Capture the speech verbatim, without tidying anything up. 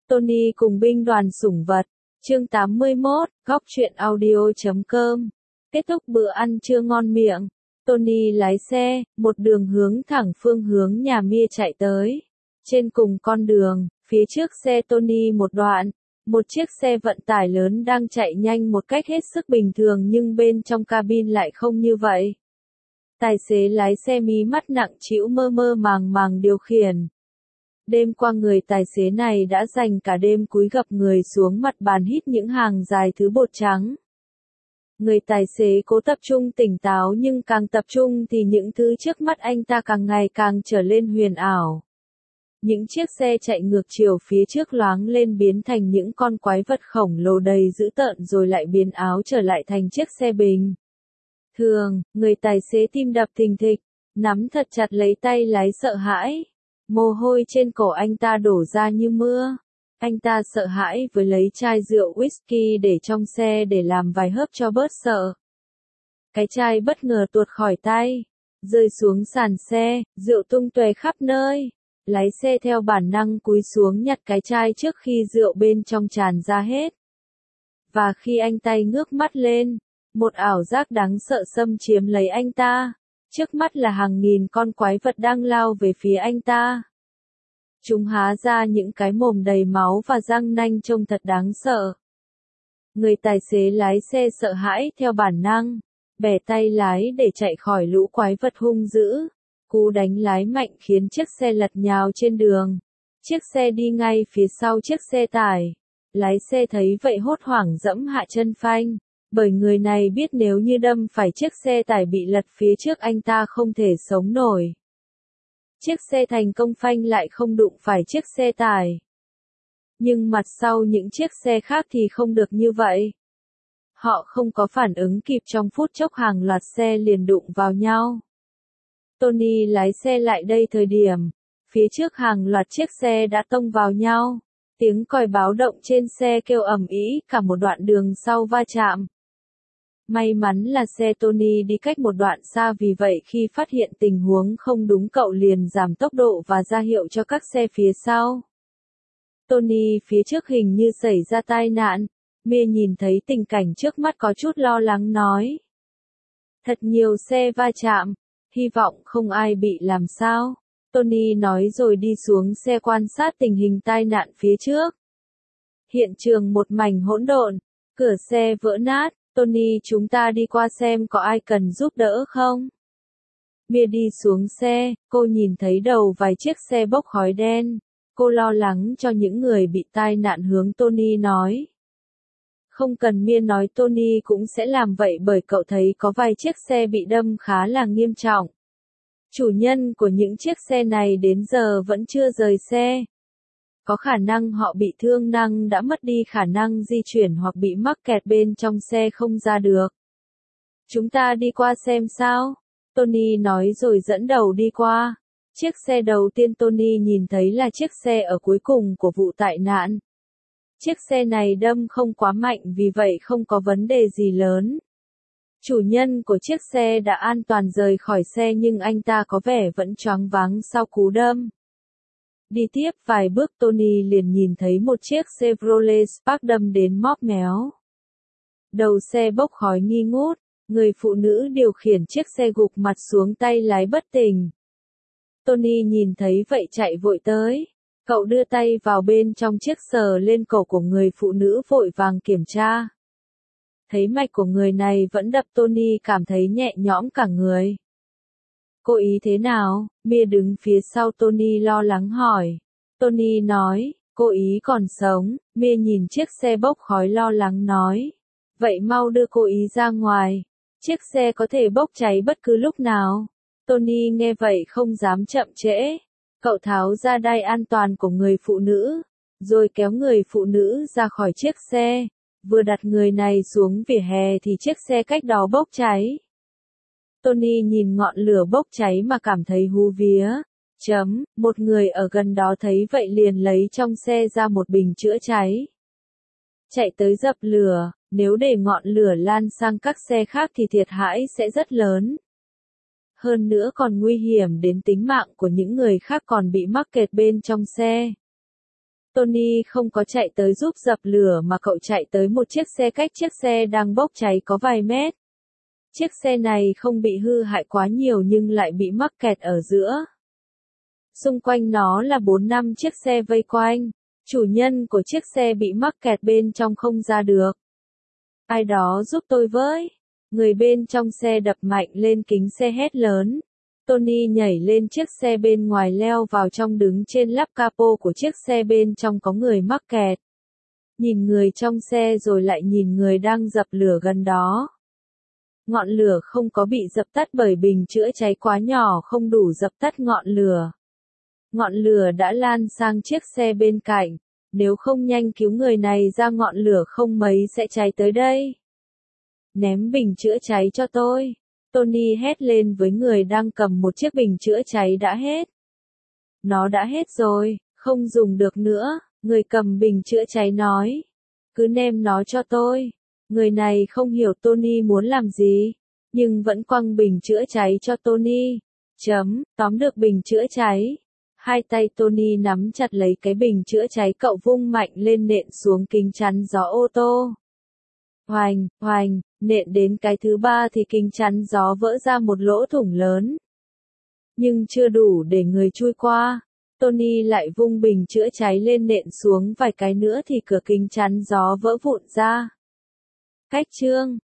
Tony cùng binh đoàn sủng vật. Chương tám mươi mốt, góc truyện audio chấm com. Kết thúc bữa ăn trưa ngon miệng, Tony lái xe, một đường hướng thẳng phương hướng nhà Mia chạy tới. Trên cùng con đường, phía trước xe Tony một đoạn, một chiếc xe vận tải lớn đang chạy nhanh một cách hết sức bình thường nhưng bên trong cabin lại không như vậy. Tài xế lái xe mí mắt nặng trĩu mơ mơ màng màng điều khiển. Đêm qua người tài xế này đã dành cả đêm cúi gập người xuống mặt bàn hít những hàng dài thứ bột trắng. Người tài xế cố tập trung tỉnh táo nhưng càng tập trung thì những thứ trước mắt anh ta càng ngày càng trở lên huyền ảo. Những chiếc xe chạy ngược chiều phía trước loáng lên biến thành những con quái vật khổng lồ đầy dữ tợn rồi lại biến áo trở lại thành chiếc xe bình thường. Người tài xế tim đập thình thịch, nắm thật chặt lấy tay lái sợ hãi. Mồ hôi trên cổ anh ta đổ ra như mưa. Anh ta sợ hãi với lấy chai rượu whisky để trong xe để làm vài hớp cho bớt sợ. Cái chai bất ngờ tuột khỏi tay, rơi xuống sàn xe, rượu tung tóe khắp nơi. Lái xe theo bản năng cúi xuống nhặt cái chai trước khi rượu bên trong tràn ra hết. Và khi anh tay ngước mắt lên, một ảo giác đáng sợ xâm chiếm lấy anh ta. Trước mắt là hàng nghìn con quái vật đang lao về phía anh ta. Chúng há ra những cái mồm đầy máu và răng nanh trông thật đáng sợ. Người tài xế lái xe sợ hãi theo bản năng, bẻ tay lái để chạy khỏi lũ quái vật hung dữ. Cú đánh lái mạnh khiến chiếc xe lật nhào trên đường. Chiếc xe đi ngay phía sau chiếc xe tải. Lái xe thấy vậy hốt hoảng giẫm hạ chân phanh. Bởi người này biết nếu như đâm phải chiếc xe tải bị lật phía trước anh ta không thể sống nổi. Chiếc xe thành công phanh lại không đụng phải chiếc xe tải. Nhưng mặt sau những chiếc xe khác thì không được như vậy. Họ không có phản ứng kịp trong phút chốc hàng loạt xe liền đụng vào nhau. Tony lái xe lại đây thời điểm, phía trước hàng loạt chiếc xe đã tông vào nhau. Tiếng còi báo động trên xe kêu ầm ĩ cả một đoạn đường sau va chạm. May mắn là xe Tony đi cách một đoạn xa vì vậy khi phát hiện tình huống không đúng cậu liền giảm tốc độ và ra hiệu cho các xe phía sau. Tony phía trước hình như xảy ra tai nạn. Mia nhìn thấy tình cảnh trước mắt có chút lo lắng nói. Thật nhiều xe va chạm, hy vọng không ai bị làm sao. Tony nói rồi đi xuống xe quan sát tình hình tai nạn phía trước. Hiện trường một mảnh hỗn độn, cửa xe vỡ nát. Tony chúng ta đi qua xem có ai cần giúp đỡ không? Mia đi xuống xe, cô nhìn thấy đầu vài chiếc xe bốc khói đen. Cô lo lắng cho những người bị tai nạn hướng Tony nói. Không cần Mia nói Tony cũng sẽ làm vậy bởi cậu thấy có vài chiếc xe bị đâm khá là nghiêm trọng. Chủ nhân của những chiếc xe này đến giờ vẫn chưa rời xe. Có khả năng họ bị thương nặng đã mất đi khả năng di chuyển hoặc bị mắc kẹt bên trong xe không ra được. Chúng ta đi qua xem sao? Tony nói rồi dẫn đầu đi qua. Chiếc xe đầu tiên Tony nhìn thấy là chiếc xe ở cuối cùng của vụ tai nạn. Chiếc xe này đâm không quá mạnh vì vậy không có vấn đề gì lớn. Chủ nhân của chiếc xe đã an toàn rời khỏi xe nhưng anh ta có vẻ vẫn choáng váng sau cú đâm. Đi tiếp vài bước Tony liền nhìn thấy một chiếc Chevrolet Spark đâm đến móp méo. Đầu xe bốc khói nghi ngút, người phụ nữ điều khiển chiếc xe gục mặt xuống tay lái bất tỉnh. Tony nhìn thấy vậy chạy vội tới. Cậu đưa tay vào bên trong chiếc sờ lên cổ của người phụ nữ vội vàng kiểm tra. Thấy mạch của người này vẫn đập Tony cảm thấy nhẹ nhõm cả người. Cô ý thế nào? Mia đứng phía sau Tony lo lắng hỏi. Tony nói, cô ý còn sống. Mia nhìn chiếc xe bốc khói lo lắng nói. Vậy mau đưa cô ý ra ngoài. Chiếc xe có thể bốc cháy bất cứ lúc nào. Tony nghe vậy không dám chậm trễ. Cậu tháo ra đai an toàn của người phụ nữ, rồi kéo người phụ nữ ra khỏi chiếc xe. Vừa đặt người này xuống vỉa hè thì chiếc xe cách đó bốc cháy. Tony nhìn ngọn lửa bốc cháy mà cảm thấy hú vía. Chấm, một người ở gần đó thấy vậy liền lấy trong xe ra một bình chữa cháy. Chạy tới dập lửa, nếu để ngọn lửa lan sang các xe khác thì thiệt hại sẽ rất lớn. Hơn nữa còn nguy hiểm đến tính mạng của những người khác còn bị mắc kẹt bên trong xe. Tony không có chạy tới giúp dập lửa mà cậu chạy tới một chiếc xe cách chiếc xe đang bốc cháy có vài mét. Chiếc xe này không bị hư hại quá nhiều nhưng lại bị mắc kẹt ở giữa. Xung quanh nó là bốn năm chiếc xe vây quanh. Chủ nhân của chiếc xe bị mắc kẹt bên trong không ra được. Ai đó giúp tôi với. Người bên trong xe đập mạnh lên kính xe hét lớn. Tony nhảy lên chiếc xe bên ngoài leo vào trong đứng trên lắp capo của chiếc xe bên trong có người mắc kẹt. Nhìn người trong xe rồi lại nhìn người đang dập lửa gần đó. Ngọn lửa không có bị dập tắt bởi bình chữa cháy quá nhỏ không đủ dập tắt ngọn lửa. Ngọn lửa đã lan sang chiếc xe bên cạnh. Nếu không nhanh cứu người này ra ngọn lửa không mấy sẽ cháy tới đây. Ném bình chữa cháy cho tôi. Tony hét lên với người đang cầm một chiếc bình chữa cháy đã hết. Nó đã hết rồi, không dùng được nữa, người cầm bình chữa cháy nói. Cứ ném nó cho tôi. Người này không hiểu Tony muốn làm gì, nhưng vẫn quăng bình chữa cháy cho Tony. Chấm, tóm được bình chữa cháy. Hai tay Tony nắm chặt lấy cái bình chữa cháy cậu vung mạnh lên nện xuống kính chắn gió ô tô. Hoành, hoành, nện đến cái thứ ba thì kính chắn gió vỡ ra một lỗ thủng lớn. Nhưng chưa đủ để người chui qua. Tony lại vung bình chữa cháy lên nện xuống vài cái nữa thì cửa kính chắn gió vỡ vụn ra. Cách chương